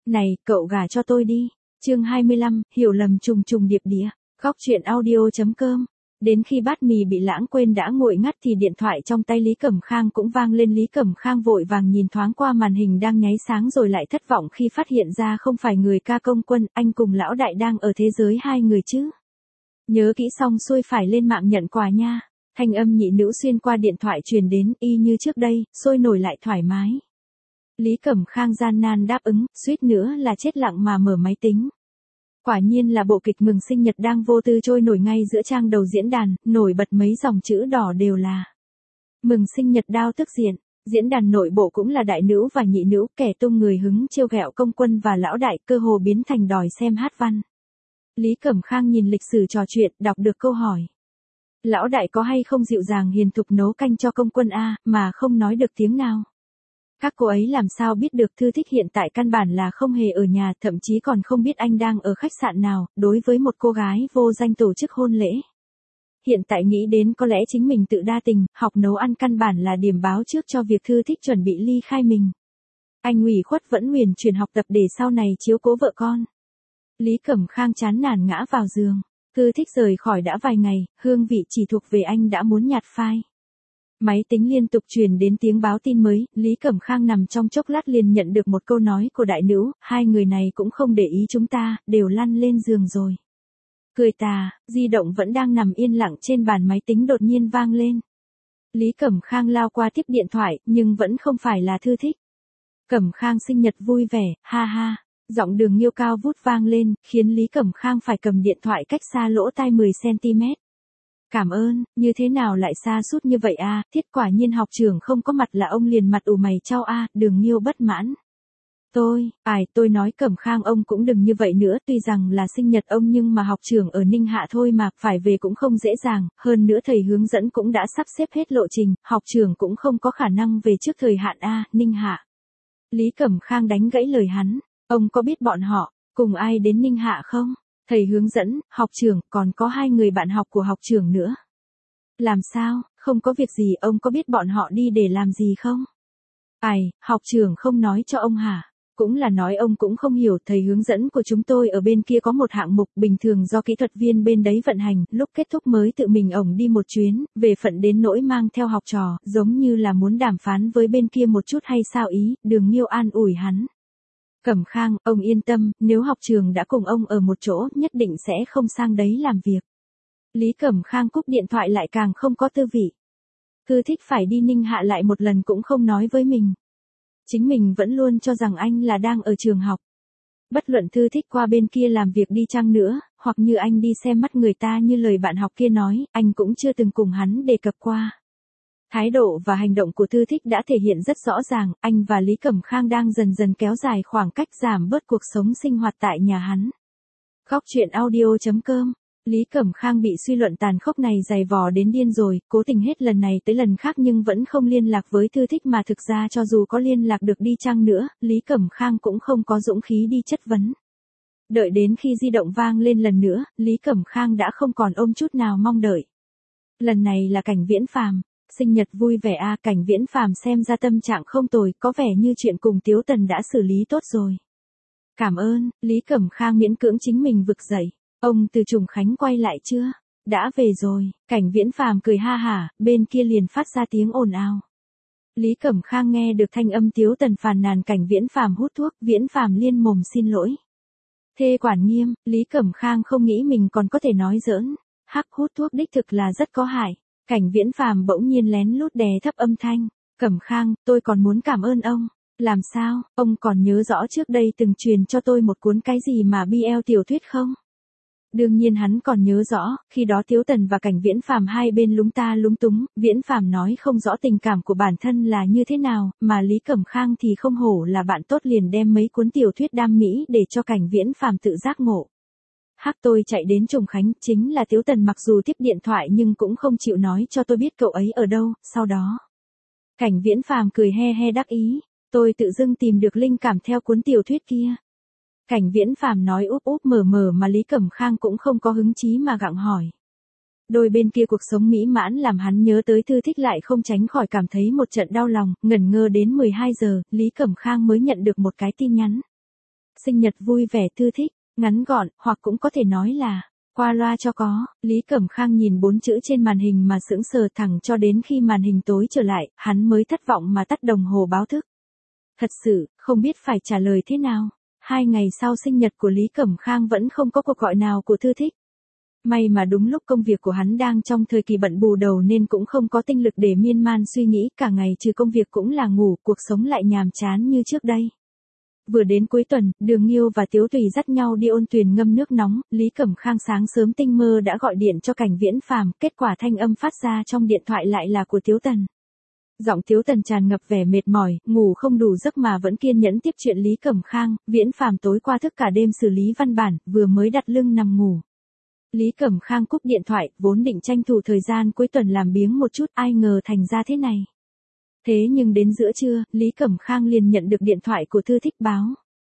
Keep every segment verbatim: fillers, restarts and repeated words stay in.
Này, cậu gả cho tôi đi. Chương hai mươi lăm, hiểu lầm trùng trùng điệp đĩa. Góc truyện audio chấm com. Đến khi bát mì bị lãng quên đã nguội ngắt thì điện thoại trong tay Lý Cẩm Khang cũng vang lên. Lý Cẩm Khang vội vàng nhìn thoáng qua màn hình đang nháy sáng rồi lại thất vọng khi phát hiện ra không phải người ca công Quân, anh cùng lão đại đang ở thế giới hai người chứ. Nhớ kỹ xong xuôi phải lên mạng nhận quà nha. Thanh âm nhị nữ xuyên qua điện thoại truyền đến, y như trước đây, sôi nổi lại thoải mái. Lý Cẩm Khang gian nan đáp ứng, suýt nữa là chết lặng mà mở máy tính. Quả nhiên là bộ kịch mừng sinh nhật đang vô tư trôi nổi ngay giữa trang đầu diễn đàn, nổi bật mấy dòng chữ đỏ đều là mừng sinh nhật Đao Tức Diện. Diễn đàn nội bộ cũng là đại nữ và nhị nữ, kẻ tung người hứng trêu ghẹo công Quân và lão đại, cơ hồ biến thành đòi xem hát văn. Lý Cẩm Khang nhìn lịch sử trò chuyện, đọc được câu hỏi. Lão đại có hay không dịu dàng hiền thục nấu canh cho công Quân a, mà không nói được tiếng nào. Các cô ấy làm sao biết được Thư Thích hiện tại căn bản là không hề ở nhà, thậm chí còn không biết anh đang ở khách sạn nào, đối với một cô gái vô danh tổ chức hôn lễ. Hiện tại nghĩ đến có lẽ chính mình tự đa tình, học nấu ăn căn bản là điểm báo trước cho việc Thư Thích chuẩn bị ly khai mình. Anh ủy khuất vẫn huyền chuyển học tập để sau này chiếu cố vợ con. Lý Cẩm Khang chán nản ngã vào giường. Thư Thích rời khỏi đã vài ngày, hương vị chỉ thuộc về anh đã muốn nhạt phai. Máy tính liên tục truyền đến tiếng báo tin mới, Lý Cẩm Khang nằm trong chốc lát liền nhận được một câu nói của đại nữ, hai người này cũng không để ý chúng ta, đều lăn lên giường rồi. Cười tà, di động vẫn đang nằm yên lặng trên bàn máy tính đột nhiên vang lên. Lý Cẩm Khang lao qua tiếp điện thoại, nhưng vẫn không phải là Thư Thích. Cẩm Khang sinh nhật vui vẻ, ha ha. Giọng Đường Nhiêu cao vút vang lên, khiến Lý Cẩm Khang phải cầm điện thoại cách xa lỗ tai mười xăng-ti-mét. Cảm ơn, như thế nào lại xa sút như vậy a, thiết quả nhiên học trưởng không có mặt là ông liền mặt ủ mày chau a, Đường Nhiêu bất mãn. Tôi, ai, tôi nói Cẩm Khang ông cũng đừng như vậy nữa, tuy rằng là sinh nhật ông nhưng mà học trưởng ở Ninh Hạ thôi mà, phải về cũng không dễ dàng, hơn nữa thầy hướng dẫn cũng đã sắp xếp hết lộ trình, học trưởng cũng không có khả năng về trước thời hạn a, Ninh Hạ. Lý Cẩm Khang đánh gãy lời hắn, ông có biết bọn họ, cùng ai đến Ninh Hạ không? Thầy hướng dẫn, học trưởng, còn có hai người bạn học của học trưởng nữa. Làm sao, không có việc gì, ông có biết bọn họ đi để làm gì không? Ai, học trưởng không nói cho ông hả? Cũng là nói ông cũng không hiểu, thầy hướng dẫn của chúng tôi ở bên kia có một hạng mục bình thường do kỹ thuật viên bên đấy vận hành, lúc kết thúc mới tự mình ổng đi một chuyến, về phận đến nỗi mang theo học trò, giống như là muốn đàm phán với bên kia một chút hay sao ý, Đường Nhiêu an ủi hắn. Cẩm Khang, ông yên tâm, nếu học trường đã cùng ông ở một chỗ, nhất định sẽ không sang đấy làm việc. Lý Cẩm Khang cúp điện thoại lại càng không có tư vị. Thư Thích phải đi Ninh Hạ lại một lần cũng không nói với mình. Chính mình vẫn luôn cho rằng anh là đang ở trường học. Bất luận Thư Thích qua bên kia làm việc đi chăng nữa, hoặc như anh đi xem mắt người ta như lời bạn học kia nói, anh cũng chưa từng cùng hắn đề cập qua. Thái độ và hành động của Thư Thích đã thể hiện rất rõ ràng, anh và Lý Cẩm Khang đang dần dần kéo dài khoảng cách, giảm bớt cuộc sống sinh hoạt tại nhà hắn. Góc truyện audio chấm com. Lý Cẩm Khang bị suy luận tàn khốc này dày vò đến điên rồi, cố tình hết lần này tới lần khác nhưng vẫn không liên lạc với Thư Thích, mà thực ra cho dù có liên lạc được đi chăng nữa, Lý Cẩm Khang cũng không có dũng khí đi chất vấn. Đợi đến khi di động vang lên lần nữa, Lý Cẩm Khang đã không còn ôm chút nào mong đợi. Lần này là Cảnh Viễn Phàm. Sinh nhật vui vẻ a, Cảnh Viễn Phàm xem ra tâm trạng không tồi, có vẻ như chuyện cùng Tiếu Tần đã xử lý tốt rồi. Cảm ơn, Lý Cẩm Khang miễn cưỡng chính mình vực dậy. Ông từ Trùng Khánh quay lại chưa? Đã về rồi, Cảnh Viễn Phàm cười ha hả, bên kia liền phát ra tiếng ồn ào. Lý Cẩm Khang nghe được thanh âm Tiếu Tần phàn nàn Cảnh Viễn Phàm hút thuốc, Viễn Phàm liên mồm xin lỗi. Thê quản nghiêm, Lý Cẩm Khang không nghĩ mình còn có thể nói giỡn. Hắc, hút thuốc đích thực là rất có hại. Cảnh Viễn Phàm bỗng nhiên lén lút đè thấp âm thanh. Cẩm Khang, tôi còn muốn cảm ơn ông. Làm sao, ông còn nhớ rõ trước đây từng truyền cho tôi một cuốn cái gì mà bê lờ tiểu thuyết không? Đương nhiên hắn còn nhớ rõ, khi đó Tiếu Tần và Cảnh Viễn Phàm hai bên lúng ta lúng túng, Viễn Phàm nói không rõ tình cảm của bản thân là như thế nào, mà Lý Cẩm Khang thì không hổ là bạn tốt liền đem mấy cuốn tiểu thuyết đam mỹ để cho Cảnh Viễn Phàm tự giác ngộ. Hắc, tôi chạy đến Trùng Khánh, chính là Tiếu Tần mặc dù tiếp điện thoại nhưng cũng không chịu nói cho tôi biết cậu ấy ở đâu, sau đó. Cảnh Viễn Phàm cười he he đắc ý, tôi tự dưng tìm được linh cảm theo cuốn tiểu thuyết kia. Cảnh Viễn Phàm nói úp úp mở mở mà Lý Cẩm Khang cũng không có hứng chí mà gặng hỏi. Đôi bên kia cuộc sống mỹ mãn làm hắn nhớ tới Thư Thích lại không tránh khỏi cảm thấy một trận đau lòng, ngẩn ngơ đến mười hai giờ, Lý Cẩm Khang mới nhận được một cái tin nhắn. sinh nhật vui vẻ Thư Thích, ngắn gọn, hoặc cũng có thể nói là qua loa cho có. Lý Cẩm Khang nhìn bốn chữ trên màn hình mà sững sờ thẳng cho đến khi màn hình tối trở lại, hắn mới thất vọng mà tắt đồng hồ báo thức. Thật sự, không biết phải trả lời thế nào. Hai ngày sau sinh nhật của Lý Cẩm Khang vẫn không có cuộc gọi nào của Thư Thích. May mà đúng lúc công việc của hắn đang trong thời kỳ bận bù đầu nên cũng không có tinh lực để miên man suy nghĩ, cả ngày trừ công việc cũng là ngủ, cuộc sống lại nhàm chán như trước đây. Vừa đến cuối tuần, Đường Nghiêu và Tiếu Tùy dắt nhau đi ôn tuyền ngâm nước nóng, Lý Cẩm Khang sáng sớm tinh mơ đã gọi điện cho Cảnh Viễn Phàm, kết quả thanh âm phát ra trong điện thoại lại là của Tiếu Tần. Giọng Tiếu Tần tràn ngập vẻ mệt mỏi, ngủ không đủ giấc mà vẫn kiên nhẫn tiếp chuyện Lý Cẩm Khang, Viễn Phàm tối qua thức cả đêm xử lý văn bản, vừa mới đặt lưng nằm ngủ. Lý Cẩm Khang cúp điện thoại, vốn định tranh thủ thời gian cuối tuần làm biếng một chút, ai ngờ thành ra thế này. Thế nhưng đến giữa trưa, Lý Cẩm Khang liền nhận được điện thoại của Thư Thích báo.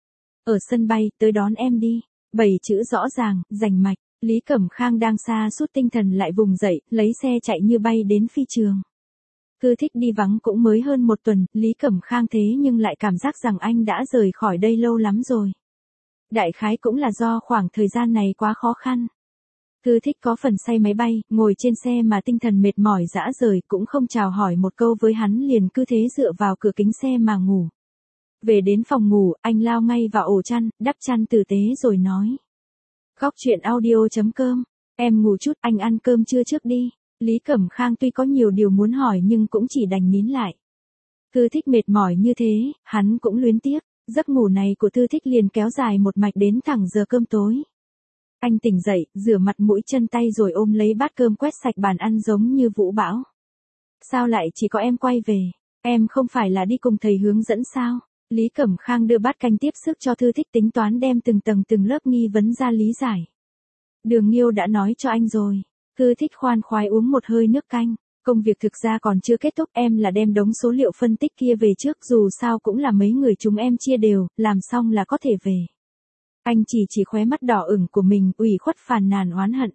Ở sân bay, tới đón em đi. Bảy chữ rõ ràng, rành mạch, Lý Cẩm Khang đang sa sút tinh thần lại vùng dậy, lấy xe chạy như bay đến phi trường. Thư Thích đi vắng cũng mới hơn một tuần, Lý Cẩm Khang thế nhưng lại cảm giác rằng anh đã rời khỏi đây lâu lắm rồi. Đại khái cũng là do khoảng thời gian này quá khó khăn. Thư Thích có phần say máy bay, ngồi trên xe mà tinh thần mệt mỏi rã rời, cũng không chào hỏi một câu với hắn liền cứ thế dựa vào cửa kính xe mà ngủ. Về đến phòng ngủ, anh lao ngay vào ổ chăn, đắp chăn tử tế rồi nói. Góc truyện audio chấm com, em ngủ chút, anh ăn cơm trưa trước đi. Lý Cẩm Khang tuy có nhiều điều muốn hỏi nhưng cũng chỉ đành nín lại. Thư Thích mệt mỏi như thế, hắn cũng luyến tiếc, giấc ngủ này của Thư Thích liền kéo dài một mạch đến thẳng giờ cơm tối. Anh tỉnh dậy, rửa mặt mũi chân tay rồi ôm lấy bát cơm quét sạch bàn ăn giống như vũ bão. Sao lại chỉ có em quay về? Em không phải là đi cùng thầy hướng dẫn sao? Lý Cẩm Khang đưa bát canh tiếp sức cho Thư Thích tính toán đem từng tầng từng lớp nghi vấn ra lý giải. Đường Nghiêu đã nói cho anh rồi. Thư Thích khoan khoái uống một hơi nước canh. Công việc thực ra còn chưa kết thúc, em là đem đống số liệu phân tích kia về trước, dù sao cũng là mấy người chúng em chia đều, làm xong là có thể về. Anh chỉ chỉ khóe mắt đỏ ửng của mình, ủy khuất phàn nàn oán hận.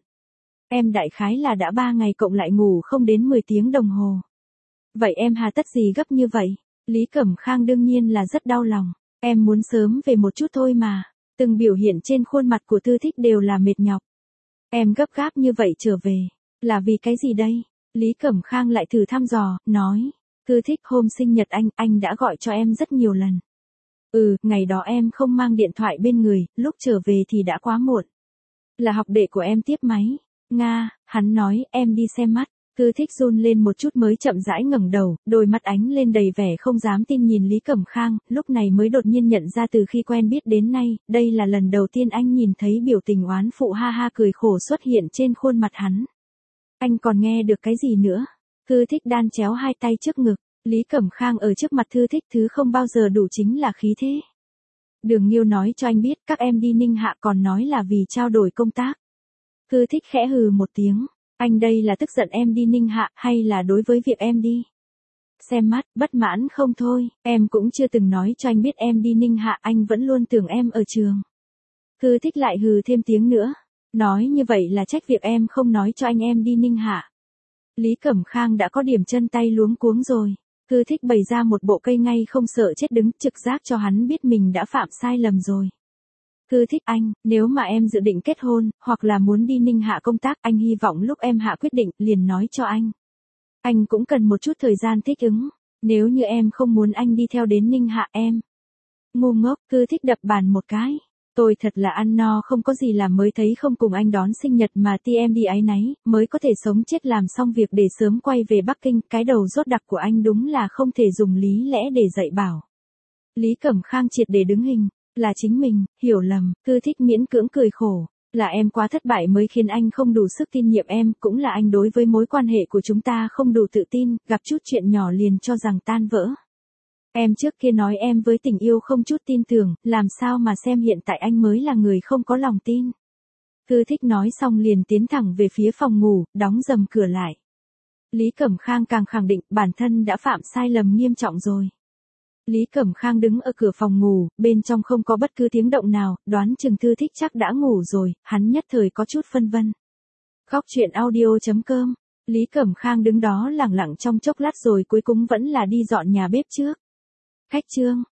Em đại khái là đã ba ngày cộng lại ngủ không đến mười tiếng đồng hồ. Vậy em hà tất gì gấp như vậy? Lý Cẩm Khang đương nhiên là rất đau lòng. Em muốn sớm về một chút thôi mà. Từng biểu hiện trên khuôn mặt của Thư Thích đều là mệt nhọc. Em gấp gáp như vậy trở về. Là vì cái gì đây? Lý Cẩm Khang lại thử thăm dò, nói. Thư Thích, hôm sinh nhật anh, anh đã gọi cho em rất nhiều lần. Ừ, ngày đó em không mang điện thoại bên người, lúc trở về thì đã quá muộn. Là học đệ của em tiếp máy. Nga, hắn nói, em đi xem mắt. Thư Thích run lên một chút mới chậm rãi ngẩng đầu, đôi mắt ánh lên đầy vẻ không dám tin nhìn Lý Cẩm Khang, lúc này mới đột nhiên nhận ra từ khi quen biết đến nay, đây là lần đầu tiên anh nhìn thấy biểu tình oán phụ ha ha cười khổ xuất hiện trên khuôn mặt hắn. Anh còn nghe được cái gì nữa? Thư Thích đan chéo hai tay trước ngực. Lý Cẩm Khang ở trước mặt Thư Thích thứ không bao giờ đủ chính là khí thế. Đường Nghiêu nói cho anh biết các em đi Ninh Hạ còn nói là vì trao đổi công tác. Thư Thích khẽ hừ một tiếng. Anh đây là tức giận em đi Ninh Hạ hay là đối với việc em đi? Xem mắt, bất mãn không thôi, em cũng chưa từng nói cho anh biết em đi Ninh Hạ, anh vẫn luôn tưởng em ở trường. Thư Thích lại hừ thêm tiếng nữa. Nói như vậy là trách việc em không nói cho anh em đi Ninh Hạ. Lý Cẩm Khang đã có điểm chân tay luống cuống rồi. Thư Thích bày ra một bộ cây ngay không sợ chết đứng, trực giác cho hắn biết mình đã phạm sai lầm rồi. Thư Thích anh, nếu mà em dự định kết hôn, hoặc là muốn đi Ninh Hạ công tác, anh hy vọng lúc em hạ quyết định, liền nói cho anh. Anh cũng cần một chút thời gian thích ứng. Nếu như em không muốn anh đi theo đến Ninh Hạ em. Ngu ngốc, Thư Thích đập bàn một cái. Tôi thật là ăn no không có gì làm mới thấy không cùng anh đón sinh nhật mà ti em đi áy náy, mới có thể sống chết làm xong việc để sớm quay về Bắc Kinh, cái đầu rốt đặc của anh đúng là không thể dùng lý lẽ để dạy bảo. Lý Cẩm Khang triệt để đứng hình, là chính mình, hiểu lầm, Thư Thích miễn cưỡng cười khổ, là em quá thất bại mới khiến anh không đủ sức tin nhiệm em, cũng là anh đối với mối quan hệ của chúng ta không đủ tự tin, gặp chút chuyện nhỏ liền cho rằng tan vỡ. Em trước kia nói em với tình yêu không chút tin tưởng, làm sao mà xem hiện tại anh mới là người không có lòng tin. Thư Thích nói xong liền tiến thẳng về phía phòng ngủ, đóng rầm cửa lại. Lý Cẩm Khang càng khẳng định bản thân đã phạm sai lầm nghiêm trọng rồi. Lý Cẩm Khang đứng ở cửa phòng ngủ, bên trong không có bất cứ tiếng động nào, đoán chừng Thư Thích chắc đã ngủ rồi, hắn nhất thời có chút phân vân. Góc truyện audio chấm com, Lý Cẩm Khang đứng đó lẳng lặng trong chốc lát rồi cuối cùng vẫn là đi dọn nhà bếp trước. Khách trương,